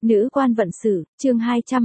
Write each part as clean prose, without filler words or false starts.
Nữ quan vận sự, chương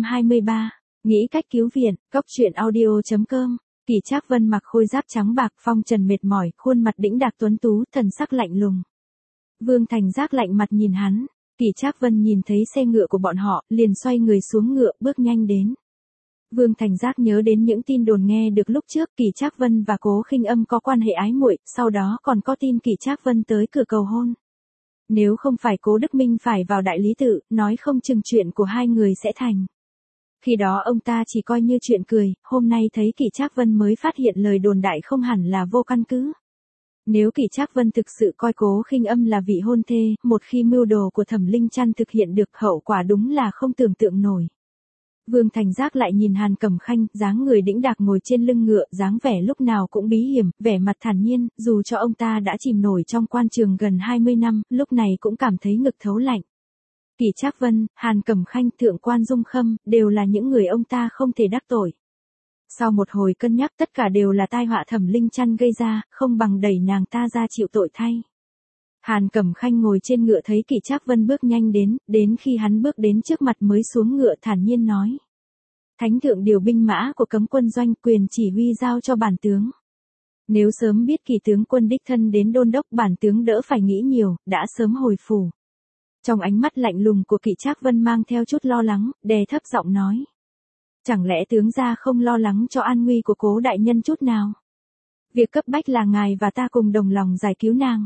223. Nghĩ cách cứu viện, Cốc truyện audio.com. Kỷ Trác Vân mặc khôi giáp trắng bạc, phong trần mệt mỏi, khuôn mặt đĩnh đạc tuấn tú, thần sắc lạnh lùng. Vương Thành Giác lạnh mặt nhìn hắn. Kỷ Trác Vân nhìn thấy xe ngựa của bọn họ, liền xoay người xuống ngựa, bước nhanh đến. Vương Thành Giác nhớ đến những tin đồn nghe được lúc trước, Kỷ Trác Vân và Cố Khinh Âm có quan hệ ái muội, sau đó còn có tin Kỷ Trác Vân tới cửa cầu hôn. Nếu không phải Cố Đức Minh phải vào đại lý tự, nói không chừng chuyện của hai người sẽ thành. Khi đó ông ta chỉ coi như chuyện cười, hôm nay thấy Kỷ Trác Vân mới phát hiện lời đồn đại không hẳn là vô căn cứ. Nếu Kỷ Trác Vân thực sự coi Cố Khinh Âm là vị hôn thê, một khi mưu đồ của Thẩm Linh Trăn thực hiện được, hậu quả đúng là không tưởng tượng nổi. Vương Thành Giác lại nhìn Hàn Cẩm Khanh, dáng người đĩnh đạc ngồi trên lưng ngựa, dáng vẻ lúc nào cũng bí hiểm, vẻ mặt thản nhiên, dù cho ông ta đã chìm nổi trong quan trường gần 20 năm, lúc này cũng cảm thấy ngực thấu lạnh. Kỷ Trác Vân, Hàn Cẩm Khanh, Thượng quan Dung Khâm, đều là những người ông ta không thể đắc tội. Sau một hồi cân nhắc, tất cả đều là tai họa Thẩm Linh Trăn gây ra, không bằng đẩy nàng ta ra chịu tội thay. Hàn Cẩm Khanh ngồi trên ngựa thấy Kỷ Trác Vân bước nhanh đến khi hắn bước đến trước mặt mới xuống ngựa thản nhiên nói. Thánh thượng điều binh mã của cấm quân doanh, quyền chỉ huy giao cho bản tướng. Nếu sớm biết Kỷ tướng quân đích thân đến đôn đốc, bản tướng đỡ phải nghĩ nhiều, đã sớm hồi phủ. Trong ánh mắt lạnh lùng của Kỷ Trác Vân mang theo chút lo lắng, đè thấp giọng nói. Chẳng lẽ tướng gia không lo lắng cho an nguy của Cố đại nhân chút nào? Việc cấp bách là ngài và ta cùng đồng lòng giải cứu nàng.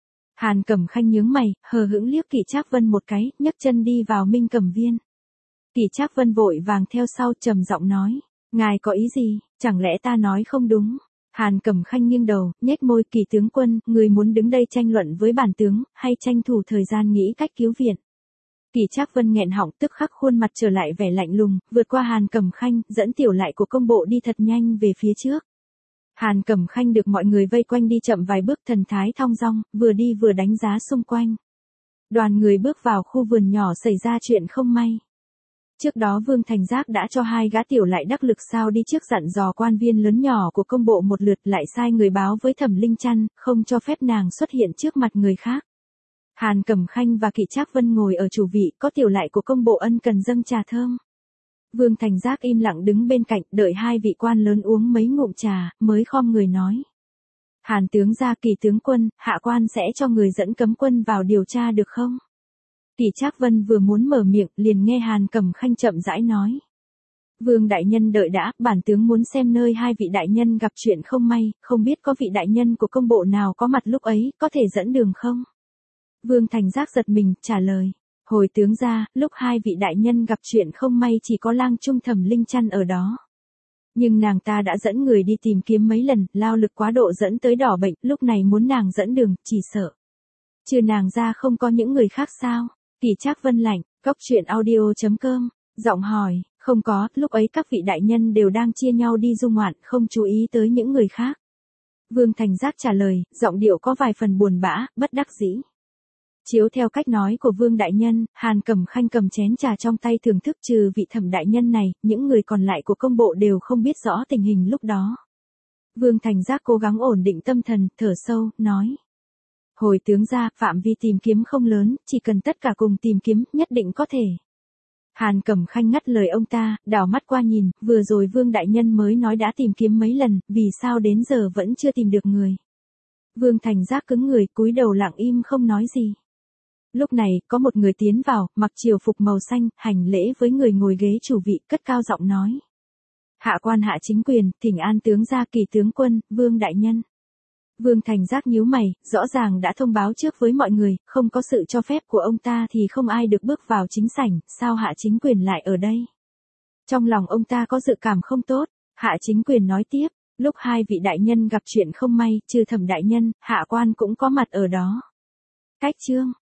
Hàn Cẩm Khanh nhướng mày, hờ hững liếc Kỷ Trác Vân một cái, nhấc chân đi vào Minh Cẩm Viên. Kỷ Trác Vân vội vàng theo sau, trầm giọng nói, ngài có ý gì, chẳng lẽ ta nói không đúng? Hàn Cẩm Khanh nghiêng đầu, nhếch môi, Kỷ tướng quân, người muốn đứng đây tranh luận với bản tướng, hay tranh thủ thời gian nghĩ cách cứu viện? Kỷ Trác Vân nghẹn họng, tức khắc khuôn mặt trở lại vẻ lạnh lùng, vượt qua Hàn Cẩm Khanh, dẫn tiểu lại của công bộ đi thật nhanh về phía trước. Hàn Cẩm Khanh được mọi người vây quanh đi chậm vài bước, thần thái thong dong, vừa đi vừa đánh giá xung quanh. Đoàn người bước vào khu vườn nhỏ, xảy ra chuyện không may. Trước đó Vương Thành Giác đã cho hai gã tiểu lại đắc lực sao đi trước, dặn dò quan viên lớn nhỏ của công bộ một lượt, lại sai người báo với Thẩm Linh Trăn, không cho phép nàng xuất hiện trước mặt người khác. Hàn Cẩm Khanh và Kỷ Trác Vân ngồi ở chủ vị, có tiểu lại của công bộ ân cần dâng trà thơm. Vương Thành Giác im lặng đứng bên cạnh, đợi hai vị quan lớn uống mấy ngụm trà, mới khom người nói. Hàn tướng gia, Kỷ tướng quân, hạ quan sẽ cho người dẫn cấm quân vào điều tra được không? Kỷ Trác Vân vừa muốn mở miệng, liền nghe Hàn Cẩm Khanh chậm rãi nói. Vương đại nhân đợi đã, bản tướng muốn xem nơi hai vị đại nhân gặp chuyện không may, không biết có vị đại nhân của công bộ nào có mặt lúc ấy, có thể dẫn đường không? Vương Thành Giác giật mình, trả lời. Hồi tướng gia, lúc hai vị đại nhân gặp chuyện không may chỉ có lang trung Thẩm Linh Trăn ở đó. Nhưng nàng ta đã dẫn người đi tìm kiếm mấy lần, lao lực quá độ dẫn tới đỏ bệnh, lúc này muốn nàng dẫn đường, chỉ sợ. Trừ nàng ra không có những người khác sao? Kỷ Trác Vân lạnh, Cốc truyện audio.com, giọng hỏi, không có, lúc ấy các vị đại nhân đều đang chia nhau đi du ngoạn, không chú ý tới những người khác. Vương Thành Giác trả lời, giọng điệu có vài phần buồn bã, bất đắc dĩ. Chiếu theo cách nói của Vương đại nhân, Hàn Cẩm Khanh cầm chén trà trong tay thưởng thức, trừ vị Thẩm đại nhân này, những người còn lại của công bộ đều không biết rõ tình hình lúc đó. Vương Thành Giác cố gắng ổn định tâm thần, thở sâu, nói. Hồi tướng gia, phạm vi tìm kiếm không lớn, chỉ cần tất cả cùng tìm kiếm, nhất định có thể. Hàn Cẩm Khanh ngắt lời ông ta, đảo mắt qua nhìn, vừa rồi Vương đại nhân mới nói đã tìm kiếm mấy lần, vì sao đến giờ vẫn chưa tìm được người? Vương Thành Giác cứng người, cúi đầu lặng im không nói gì. Lúc này, có một người tiến vào, mặc triều phục màu xanh, hành lễ với người ngồi ghế chủ vị, cất cao giọng nói. Hạ quan hạ chính quyền, thỉnh an tướng gia, Kỷ tướng quân, Vương đại nhân. Vương Thành Giác nhíu mày, rõ ràng đã thông báo trước với mọi người, không có sự cho phép của ông ta thì không ai được bước vào chính sảnh, sao hạ chính quyền lại ở đây? Trong lòng ông ta có dự cảm không tốt, hạ chính quyền nói tiếp, lúc hai vị đại nhân gặp chuyện không may, trừ Thẩm đại nhân, hạ quan cũng có mặt ở đó. Cách chương